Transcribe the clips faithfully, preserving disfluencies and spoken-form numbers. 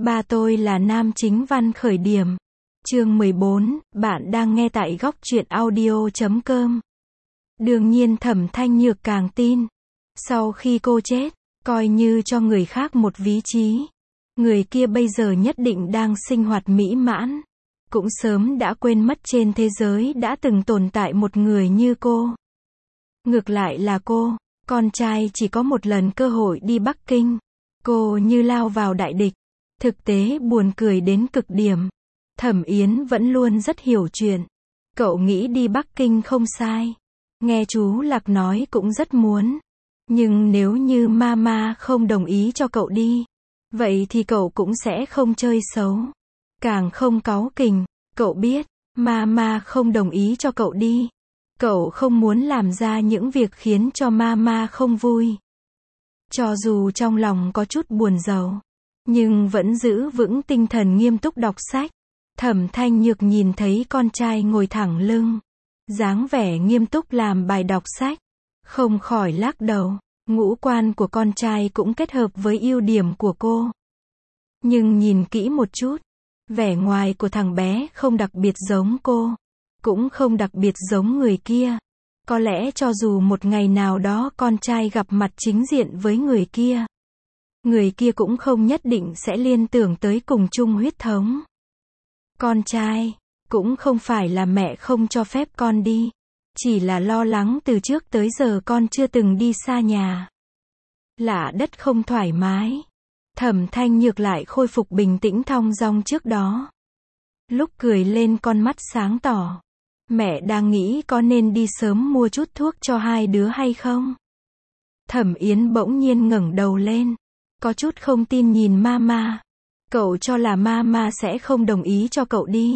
Ba tôi là nam chính văn khởi điểm. Chương mười bốn, bạn đang nghe tại góc truyện audio chấm com. Đương nhiên Thẩm Thanh Nhược càng tin. Sau khi cô chết, coi như cho người khác một ví trí. Người kia bây giờ nhất định đang sinh hoạt mỹ mãn. Cũng sớm đã quên mất trên thế giới đã từng tồn tại một người như cô. Ngược lại là cô, con trai chỉ có một lần cơ hội đi Bắc Kinh. Cô như lao vào đại địch. Thực tế buồn cười đến cực điểm. Thẩm Yến vẫn luôn rất hiểu chuyện. Cậu nghĩ đi Bắc Kinh không sai. Nghe chú Lạc nói cũng rất muốn. Nhưng nếu như mama không đồng ý cho cậu đi, vậy thì cậu cũng sẽ không chơi xấu. Càng không cáu kỉnh. Cậu biết, mama không đồng ý cho cậu đi. Cậu không muốn làm ra những việc khiến cho mama không vui. Cho dù trong lòng có chút buồn rầu, nhưng vẫn giữ vững tinh thần nghiêm túc đọc sách. Thẩm Thanh Nhược nhìn thấy con trai ngồi thẳng lưng, dáng vẻ nghiêm túc làm bài đọc sách, không khỏi lắc đầu. Ngũ quan của con trai cũng kết hợp với ưu điểm của cô. Nhưng nhìn kỹ một chút, vẻ ngoài của thằng bé không đặc biệt giống cô, cũng không đặc biệt giống người kia. Có lẽ cho dù một ngày nào đó con trai gặp mặt chính diện với người kia, người kia cũng không nhất định sẽ liên tưởng tới cùng chung huyết thống. Con trai, cũng không phải là mẹ không cho phép con đi, chỉ là lo lắng từ trước tới giờ con chưa từng đi xa nhà. Lạ đất không thoải mái. Thẩm Thanh Nhược lại khôi phục bình tĩnh thong dong trước đó. Lúc cười lên con mắt sáng tỏ. Mẹ đang nghĩ có nên đi sớm mua chút thuốc cho hai đứa hay không? Thẩm Yến bỗng nhiên ngẩng đầu lên. Có chút không tin nhìn mama. Cậu cho là mama sẽ không đồng ý cho cậu đi.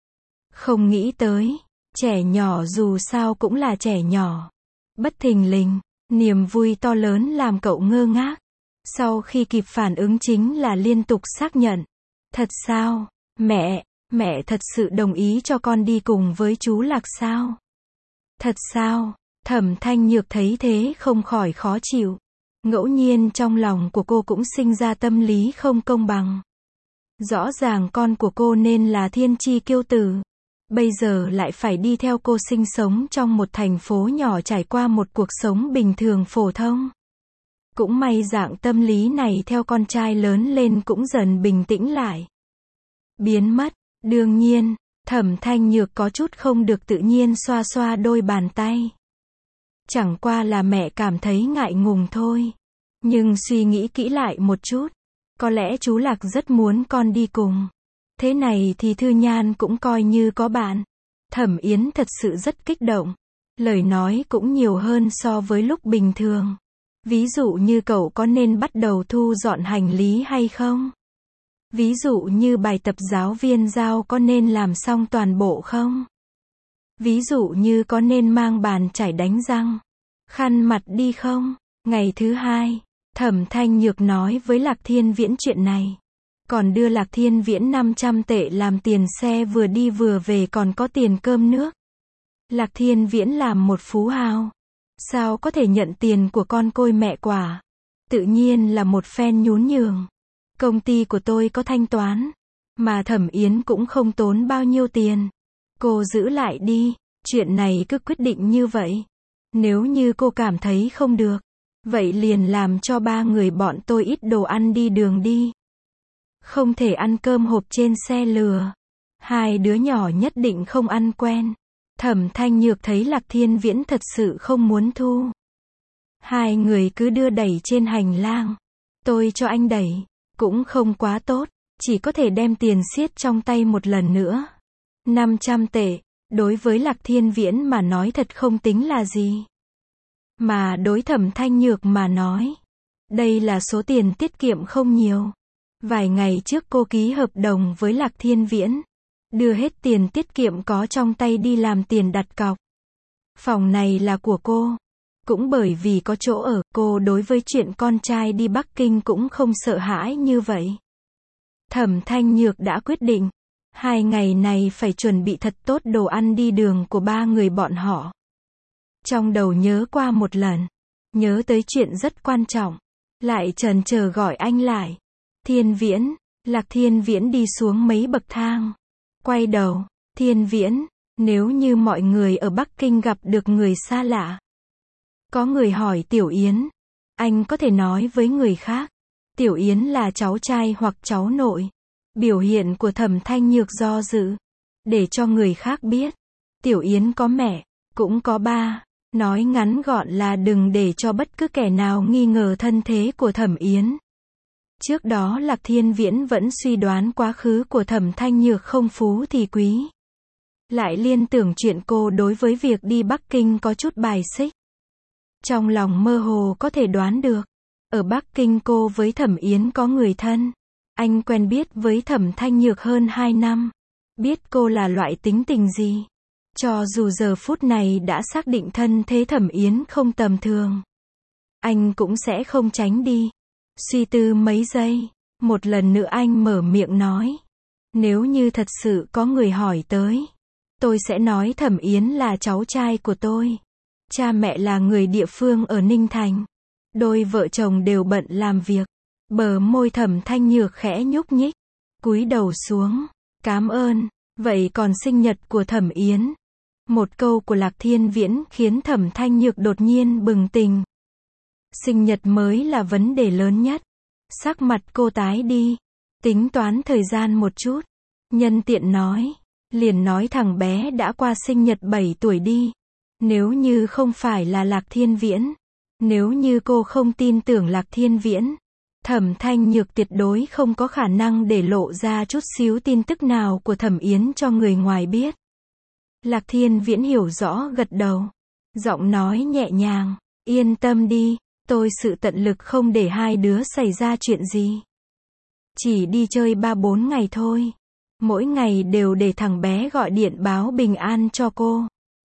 Không nghĩ tới. Trẻ nhỏ dù sao cũng là trẻ nhỏ. Bất thình lình, niềm vui to lớn làm cậu ngơ ngác. Sau khi kịp phản ứng chính là liên tục xác nhận. Thật sao? Mẹ, mẹ thật sự đồng ý cho con đi cùng với chú Lạc sao? Thật sao? Thẩm Thanh Nhược thấy thế không khỏi khó chịu. Ngẫu nhiên trong lòng của cô cũng sinh ra tâm lý không công bằng. Rõ ràng con của cô nên là thiên chi kiêu tử. Bây giờ lại phải đi theo cô sinh sống trong một thành phố nhỏ trải qua một cuộc sống bình thường phổ thông. Cũng may dạng tâm lý này theo con trai lớn lên cũng dần bình tĩnh lại. Biến mất. Đương nhiên, Thẩm Thanh Nhược có chút không được tự nhiên xoa xoa đôi bàn tay. Chẳng qua là mẹ cảm thấy ngại ngùng thôi. Nhưng suy nghĩ kỹ lại một chút, có lẽ chú Lạc rất muốn con đi cùng. Thế này thì Thư Nhan cũng coi như có bạn. Thẩm Yến thật sự rất kích động. Lời nói cũng nhiều hơn so với lúc bình thường. Ví dụ như cậu có nên bắt đầu thu dọn hành lý hay không? Ví dụ như bài tập giáo viên giao có nên làm xong toàn bộ không? Ví dụ như có nên mang bàn chải đánh răng, khăn mặt đi không? Ngày thứ hai, Thẩm Thanh Nhược nói với Lạc Thiên Viễn chuyện này. Còn đưa Lạc Thiên Viễn năm trăm tệ làm tiền xe vừa đi vừa về còn có tiền cơm nước. Lạc Thiên Viễn làm một phú hào. Sao có thể nhận tiền của con côi mẹ quả? Tự nhiên là một phen nhún nhường. Công ty của tôi có thanh toán. Mà Thẩm Yến cũng không tốn bao nhiêu tiền. Cô giữ lại đi. Chuyện này cứ quyết định như vậy. Nếu như cô cảm thấy không được, vậy liền làm cho ba người bọn tôi ít đồ ăn đi đường đi. Không thể ăn cơm hộp trên xe lừa. Hai đứa nhỏ nhất định không ăn quen. Thẩm Thanh Nhược thấy Lạc Thiên Viễn thật sự không muốn thu. Hai người cứ đưa đẩy trên hành lang. Tôi cho anh đẩy. Cũng không quá tốt. Chỉ có thể đem tiền siết trong tay một lần nữa. năm trăm tệ. Đối với Lạc Thiên Viễn mà nói thật không tính là gì. Mà đối Thẩm Thanh Nhược mà nói, đây là số tiền tiết kiệm không nhiều. Vài ngày trước cô ký hợp đồng với Lạc Thiên Viễn. Đưa hết tiền tiết kiệm có trong tay đi làm tiền đặt cọc. Phòng này là của cô. Cũng bởi vì có chỗ ở, cô đối với chuyện con trai đi Bắc Kinh cũng không sợ hãi như vậy. Thẩm Thanh Nhược đã quyết định. Hai ngày này phải chuẩn bị thật tốt đồ ăn đi đường của ba người bọn họ. Trong đầu nhớ qua một lần. Nhớ tới chuyện rất quan trọng. Lại chần chờ gọi anh lại. Thiên Viễn, Lạc Thiên Viễn đi xuống mấy bậc thang. Quay đầu, Thiên Viễn, nếu như mọi người ở Bắc Kinh gặp được người xa lạ. Có người hỏi Tiểu Yến, anh có thể nói với người khác, Tiểu Yến là cháu trai hoặc cháu nội. Biểu hiện của Thẩm Thanh Nhược do dự, để cho người khác biết, Tiểu Yến có mẹ, cũng có ba. Nói ngắn gọn là đừng để cho bất cứ kẻ nào nghi ngờ thân thế của Thẩm Yến. Trước đó Lạc Thiên Viễn vẫn suy đoán quá khứ của Thẩm Thanh Nhược không phú thì quý. Lại liên tưởng chuyện cô đối với việc đi Bắc Kinh có chút bài xích. Trong lòng mơ hồ có thể đoán được, ở Bắc Kinh cô với Thẩm Yến có người thân. Anh quen biết với Thẩm Thanh Nhược hơn hai năm. Biết cô là loại tính tình gì. Cho dù giờ phút này đã xác định thân thế Thẩm Yến không tầm thường, anh cũng sẽ không tránh đi. Suy tư mấy giây, một lần nữa anh mở miệng nói. Nếu như thật sự có người hỏi tới, tôi sẽ nói Thẩm Yến là cháu trai của tôi. Cha mẹ là người địa phương ở Ninh Thành. Đôi vợ chồng đều bận làm việc. Bờ môi Thẩm Thanh Nhược khẽ nhúc nhích, cúi đầu xuống. Cảm ơn. Vậy còn sinh nhật của Thẩm Yến? Một câu của Lạc Thiên Viễn khiến Thẩm Thanh Nhược đột nhiên bừng tỉnh. Sinh nhật mới là vấn đề lớn nhất. Sắc mặt cô tái đi. Tính toán thời gian một chút. Nhân tiện nói. Liền nói thằng bé đã qua sinh nhật bảy tuổi đi. Nếu như không phải là Lạc Thiên Viễn. Nếu như cô không tin tưởng Lạc Thiên Viễn. Thẩm Thanh Nhược tuyệt đối không có khả năng để lộ ra chút xíu tin tức nào của Thẩm Yến cho người ngoài biết. Lạc Thiên Viễn hiểu rõ gật đầu. Giọng nói nhẹ nhàng. Yên tâm đi, tôi sự tận lực không để hai đứa xảy ra chuyện gì. Chỉ đi chơi ba bốn ngày thôi. Mỗi ngày đều để thằng bé gọi điện báo bình an cho cô.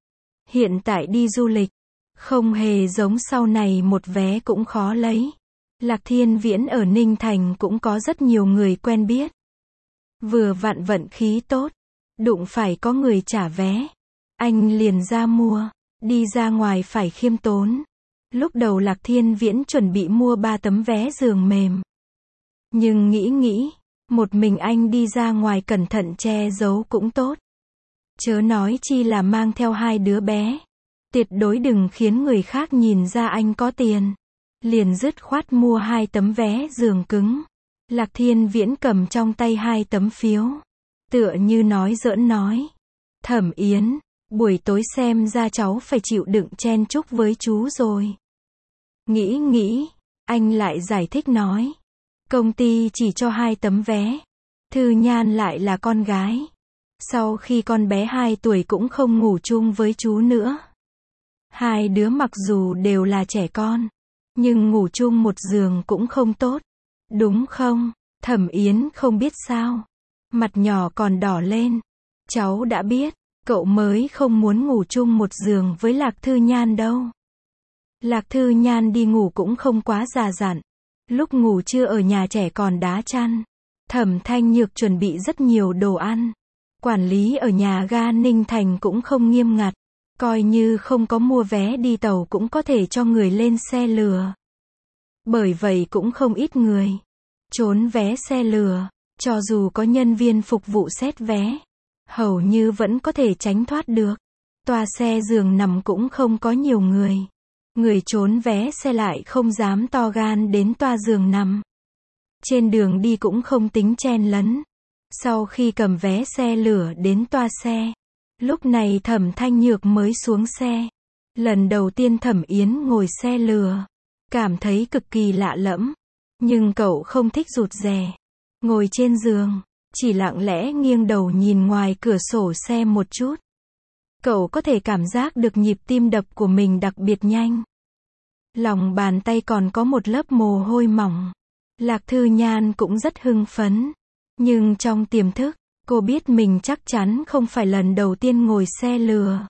Hiện tại đi du lịch, không hề giống sau này một vé cũng khó lấy. Lạc Thiên Viễn ở Ninh Thành cũng có rất nhiều người quen biết. Vừa vặn vận khí tốt, đụng phải có người trả vé. Anh liền ra mua, đi ra ngoài phải khiêm tốn. Lúc đầu Lạc Thiên Viễn chuẩn bị mua ba tấm vé giường mềm. Nhưng nghĩ nghĩ, một mình anh đi ra ngoài cẩn thận che giấu cũng tốt. Chớ nói chi là mang theo hai đứa bé. Tuyệt đối đừng khiến người khác nhìn ra anh có tiền. Liền dứt khoát mua hai tấm vé giường cứng. Lạc Thiên Viễn cầm trong tay hai tấm phiếu. Tựa như nói giỡn nói. Thẩm Yến, buổi tối xem ra cháu phải chịu đựng chen chúc với chú rồi. Nghĩ nghĩ, anh lại giải thích nói. Công ty chỉ cho hai tấm vé. Thư Nhan lại là con gái. Sau khi con bé hai tuổi cũng không ngủ chung với chú nữa. Hai đứa mặc dù đều là trẻ con, nhưng ngủ chung một giường cũng không tốt. Đúng không? Thẩm Yến không biết sao. Mặt nhỏ còn đỏ lên. Cháu đã biết, cậu mới không muốn ngủ chung một giường với Lạc Thư Nhan đâu. Lạc Thư Nhan đi ngủ cũng không quá già dặn. Lúc ngủ trưa ở nhà trẻ còn đá chăn. Thẩm Thanh Nhược chuẩn bị rất nhiều đồ ăn. Quản lý ở nhà ga Ninh Thành cũng không nghiêm ngặt. Coi như không có mua vé đi tàu cũng có thể cho người lên xe lừa. Bởi vậy cũng không ít người trốn vé xe lừa. Cho dù có nhân viên phục vụ xét vé, hầu như vẫn có thể tránh thoát được. Toa xe giường nằm cũng không có nhiều người. Người trốn vé xe lại không dám to gan đến toa giường nằm. Trên đường đi cũng không tính chen lấn. Sau khi cầm vé xe lửa đến toa xe, lúc này Thẩm Thanh Nhược mới xuống xe. Lần đầu tiên Thẩm Yến ngồi xe lừa, cảm thấy cực kỳ lạ lẫm. Nhưng cậu không thích rụt rè. Ngồi trên giường, chỉ lặng lẽ nghiêng đầu nhìn ngoài cửa sổ xe một chút. Cậu có thể cảm giác được nhịp tim đập của mình đặc biệt nhanh. Lòng bàn tay còn có một lớp mồ hôi mỏng. Lạc Thư Nhan cũng rất hưng phấn. Nhưng trong tiềm thức, cô biết mình chắc chắn không phải lần đầu tiên ngồi xe lừa.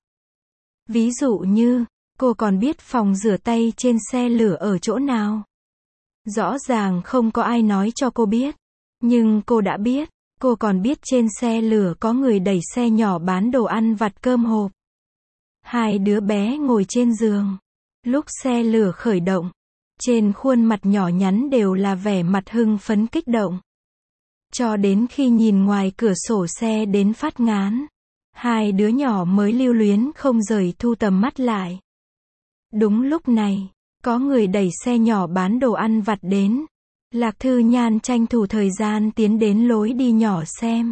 Ví dụ như, cô còn biết phòng rửa tay trên xe lửa ở chỗ nào. Rõ ràng không có ai nói cho cô biết. Nhưng cô đã biết. Cô còn biết trên xe lửa có người đẩy xe nhỏ bán đồ ăn vặt cơm hộp. Hai đứa bé ngồi trên giường. Lúc xe lửa khởi động, trên khuôn mặt nhỏ nhắn đều là vẻ mặt hưng phấn kích động. Cho đến khi nhìn ngoài cửa sổ xe đến phát ngán, hai đứa nhỏ mới lưu luyến không rời thu tầm mắt lại. Đúng lúc này, có người đẩy xe nhỏ bán đồ ăn vặt đến. Lạc Thư Nhan tranh thủ thời gian tiến đến lối đi nhỏ xem.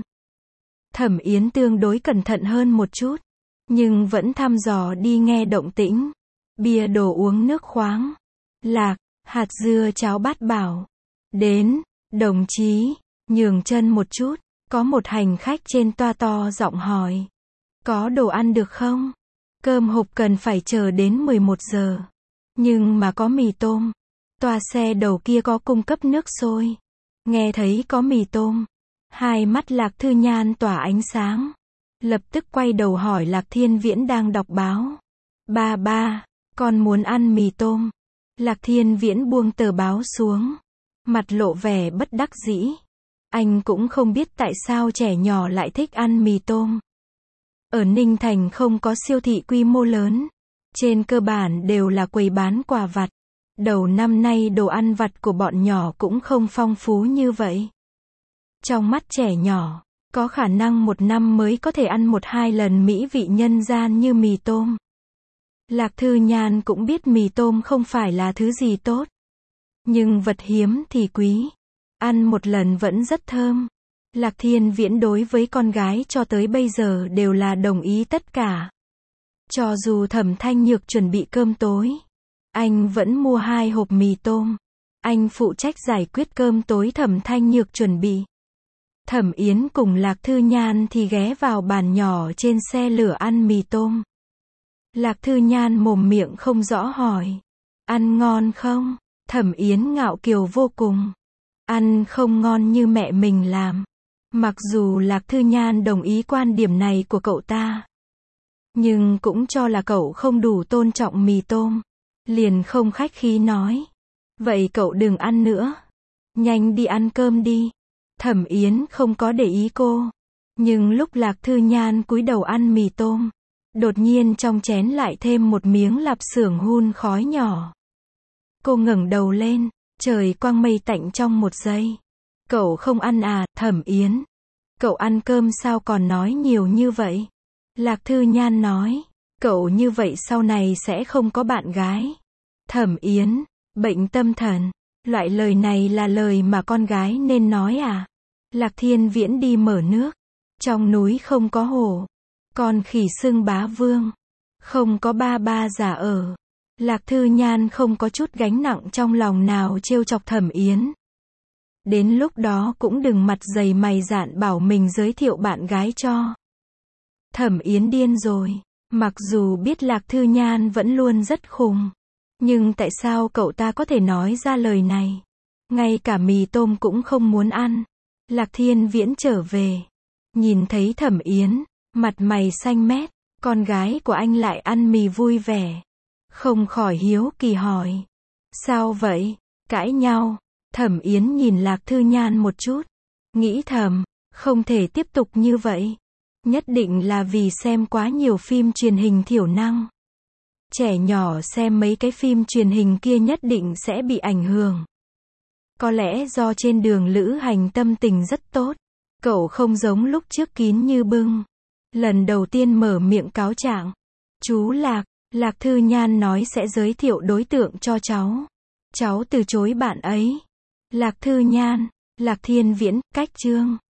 Thẩm Yến tương đối cẩn thận hơn một chút, nhưng vẫn thăm dò đi nghe động tĩnh. Bia đồ uống nước khoáng, lạc, hạt dưa cháo bát bảo. Đến, đồng chí, nhường chân một chút, có một hành khách trên toa to giọng hỏi. Có đồ ăn được không? Cơm hộp cần phải chờ đến mười một giờ. Nhưng mà có mì tôm. Toa xe đầu kia có cung cấp nước sôi. Nghe thấy có mì tôm, hai mắt Lạc Thư Nhan tỏa ánh sáng. Lập tức quay đầu hỏi Lạc Thiên Viễn đang đọc báo. Ba ba, con muốn ăn mì tôm. Lạc Thiên Viễn buông tờ báo xuống, mặt lộ vẻ bất đắc dĩ. Anh cũng không biết tại sao trẻ nhỏ lại thích ăn mì tôm. Ở Ninh Thành không có siêu thị quy mô lớn. Trên cơ bản đều là quầy bán quà vặt. Đầu năm nay đồ ăn vặt của bọn nhỏ cũng không phong phú như vậy. Trong mắt trẻ nhỏ, có khả năng một năm mới có thể ăn một hai lần mỹ vị nhân gian như mì tôm. Lạc Thư Nhan cũng biết mì tôm không phải là thứ gì tốt. Nhưng vật hiếm thì quý. Ăn một lần vẫn rất thơm. Lạc Thiên Viễn đối với con gái cho tới bây giờ đều là đồng ý tất cả. Cho dù Thẩm Thanh Nhược chuẩn bị cơm tối, anh vẫn mua hai hộp mì tôm. Anh phụ trách giải quyết cơm tối Thẩm Thanh Nhược chuẩn bị. Thẩm Yến cùng Lạc Thư Nhan thì ghé vào bàn nhỏ trên xe lửa ăn mì tôm. Lạc Thư Nhan mồm miệng không rõ hỏi. Ăn ngon không? Thẩm Yến ngạo kiều vô cùng. Ăn không ngon như mẹ mình làm. Mặc dù Lạc Thư Nhan đồng ý quan điểm này của cậu ta, nhưng cũng cho là cậu không đủ tôn trọng mì tôm. Liền không khách khí nói. Vậy cậu đừng ăn nữa. Nhanh đi ăn cơm đi. Thẩm Yến không có để ý cô. Nhưng lúc Lạc Thư Nhan cúi đầu ăn mì tôm, đột nhiên trong chén lại thêm một miếng lạp xưởng hun khói nhỏ. Cô ngẩng đầu lên, trời quang mây tạnh trong một giây. Cậu không ăn à, Thẩm Yến? Cậu ăn cơm sao còn nói nhiều như vậy? Lạc Thư Nhan nói, cậu như vậy sau này sẽ không có bạn gái. Thẩm Yến, bệnh tâm thần. Loại lời này là lời mà con gái nên nói à? Lạc Thiên Viễn đi mở nước. Trong núi không có hổ. Con khỉ xưng bá vương. Không có ba ba già ở. Lạc Thư Nhan không có chút gánh nặng trong lòng nào trêu chọc Thẩm Yến. Đến lúc đó cũng đừng mặt dày mày dạn bảo mình giới thiệu bạn gái cho. Thẩm Yến điên rồi. Mặc dù biết Lạc Thư Nhan vẫn luôn rất khùng. Nhưng tại sao cậu ta có thể nói ra lời này? Ngay cả mì tôm cũng không muốn ăn. Lạc Thiên Viễn trở về. Nhìn thấy Thẩm Yến, mặt mày xanh mét. Con gái của anh lại ăn mì vui vẻ. Không khỏi hiếu kỳ hỏi. Sao vậy? Cãi nhau. Thẩm Yến nhìn Lạc Thư Nhan một chút. Nghĩ thầm, không thể tiếp tục như vậy. Nhất định là vì xem quá nhiều phim truyền hình thiểu năng. Trẻ nhỏ xem mấy cái phim truyền hình kia nhất định sẽ bị ảnh hưởng. Có lẽ do trên đường lữ hành tâm tình rất tốt. Cậu không giống lúc trước kín như bưng. Lần đầu tiên mở miệng cáo trạng. Chú Lạc, Lạc Thư Nhan nói sẽ giới thiệu đối tượng cho cháu. Cháu từ chối bạn ấy. Lạc Thư Nhan, Lạc Thiên Viễn, cách chương.